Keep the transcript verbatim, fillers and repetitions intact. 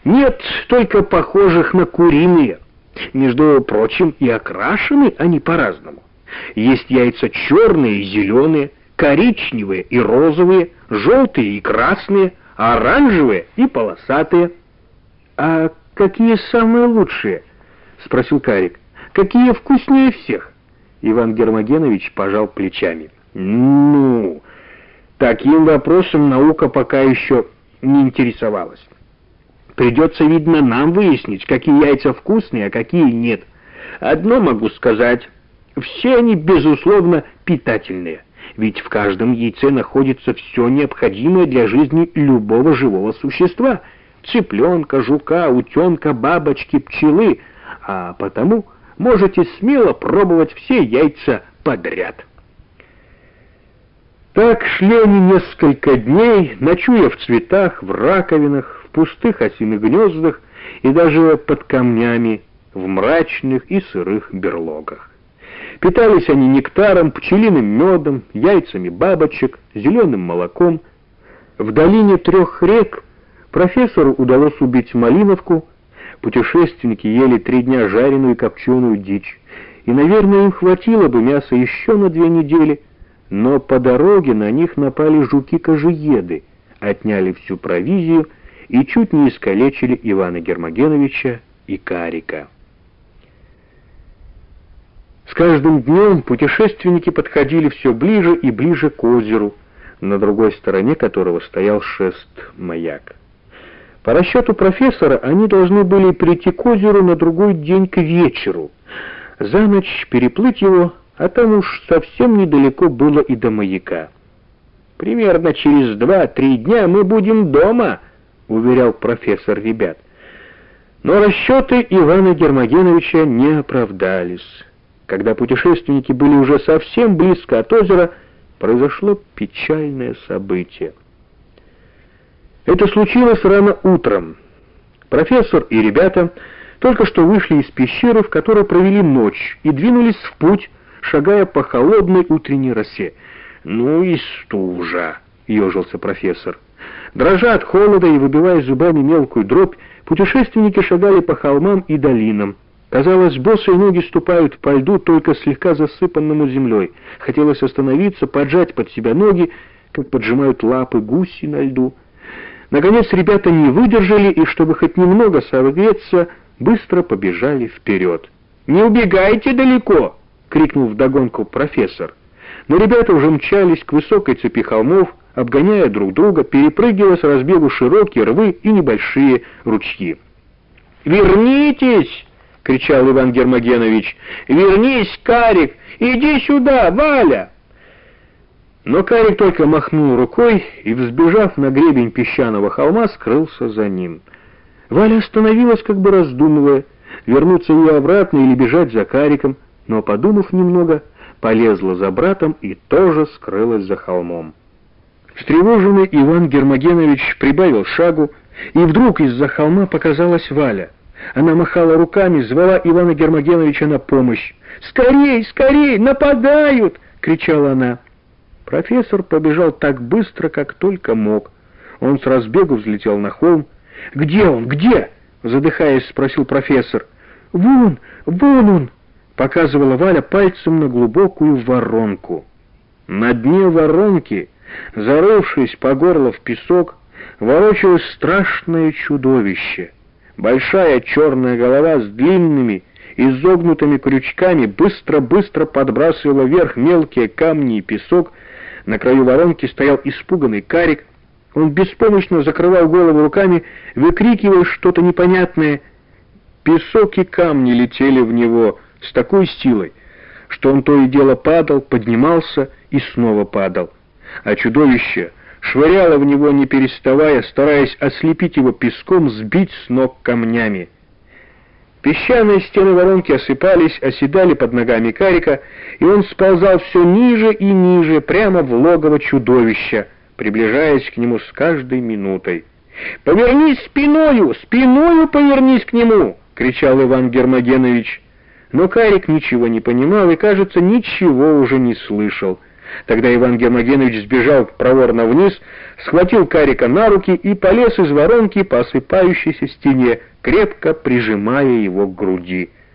Нет, только похожих на куриные. Между прочим, и окрашены они по-разному. Есть яйца черные и зеленые, коричневые и розовые, желтые и красные, оранжевые и полосатые. — А какие самые лучшие? — спросил Карик. — Какие вкуснее всех? Иван Гермогенович пожал плечами. — Ну, таким вопросом наука пока еще не интересовалась. Придется, видно, нам выяснить, какие яйца вкусные, а какие нет. Одно могу сказать, все они, безусловно, питательные, ведь в каждом яйце находится все необходимое для жизни любого живого существа: цыпленка, жука, утенка, бабочки, пчелы, а потому можете смело пробовать все яйца подряд. Так шли они несколько дней, ночуя в цветах, в раковинах, в пустых осиных гнездах и даже под камнями в мрачных и сырых берлогах. Питались они нектаром, пчелиным медом, яйцами бабочек, зеленым молоком. В долине трех рек профессору удалось убить малиновку. Путешественники ели три дня жареную и копченую дичь, и, наверное, им хватило бы мяса еще на две недели, но по дороге на них напали жуки-кожееды, отняли всю провизию и чуть не искалечили Ивана Гермогеновича и Карика. С каждым днем путешественники подходили все ближе и ближе к озеру, на другой стороне которого стоял шест-маяк. По расчету профессора, они должны были прийти к озеру на другой день к вечеру, за ночь переплыть его, а там уж совсем недалеко было и до маяка. «Примерно через два-три дня мы будем дома», — уверял профессор ребят. Но расчеты Ивана Гермогеновича не оправдались. Когда путешественники были уже совсем близко от озера, произошло печальное событие. Это случилось рано утром. Профессор и ребята только что вышли из пещеры, в которой провели ночь, и двинулись в путь, шагая по холодной утренней росе. «Ну и стужа!» — ежился профессор. Дрожа от холода и выбивая зубами мелкую дробь, путешественники шагали по холмам и долинам. Казалось, босые ноги ступают по льду, только слегка засыпанному землей. Хотелось остановиться, поджать под себя ноги, как поджимают лапы гуси на льду. Наконец ребята не выдержали и, чтобы хоть немного согреться, быстро побежали вперед. «Не убегайте далеко!» — крикнул вдогонку профессор. Но ребята уже мчались к высокой цепи холмов, обгоняя друг друга, перепрыгивая с разбегу широкие рвы и небольшие ручьи. «Вернитесь!» — кричал Иван Гермогенович. «Вернись, Карик! Иди сюда, Валя!» Но Карик только махнул рукой и, взбежав на гребень песчаного холма, скрылся за ним. Валя остановилась, как бы раздумывая, вернуться ее обратно или бежать за Кариком, но, подумав немного, полезла за братом и тоже скрылась за холмом. Встревоженный Иван Гермогенович прибавил шагу, и вдруг из-за холма показалась Валя. Она махала руками, звала Ивана Гермогеновича на помощь. «Скорей, скорей, нападают!» — кричала она. Профессор побежал так быстро, как только мог. Он с разбегу взлетел на холм. «Где он? Где?» — задыхаясь, спросил профессор. «Вон, вон он!» — показывала Валя пальцем на глубокую воронку. На дне воронки, зарывшись по горло в песок, ворочалось страшное чудовище. Большая черная голова с длинными, изогнутыми крючками быстро-быстро подбрасывала вверх мелкие камни и песок. На краю воронки стоял испуганный Карик. Он беспомощно закрывал голову руками, выкрикивая что-то непонятное. Песок и камни летели в него с такой силой, что он то и дело падал, поднимался и снова падал. А чудовище швыряло в него, не переставая, стараясь ослепить его песком, сбить с ног камнями. Песчаные стены воронки осыпались, оседали под ногами Карика, и он сползал все ниже и ниже, прямо в логово чудовища, приближаясь к нему с каждой минутой. «Повернись спиною! Спиною повернись к нему!» — кричал Иван Гермогенович. Но Карик ничего не понимал и, кажется, ничего уже не слышал. Тогда Иван Гермогенович сбежал проворно вниз, схватил Карика на руки и полез из воронки по осыпающейся стене, крепко прижимая его к груди.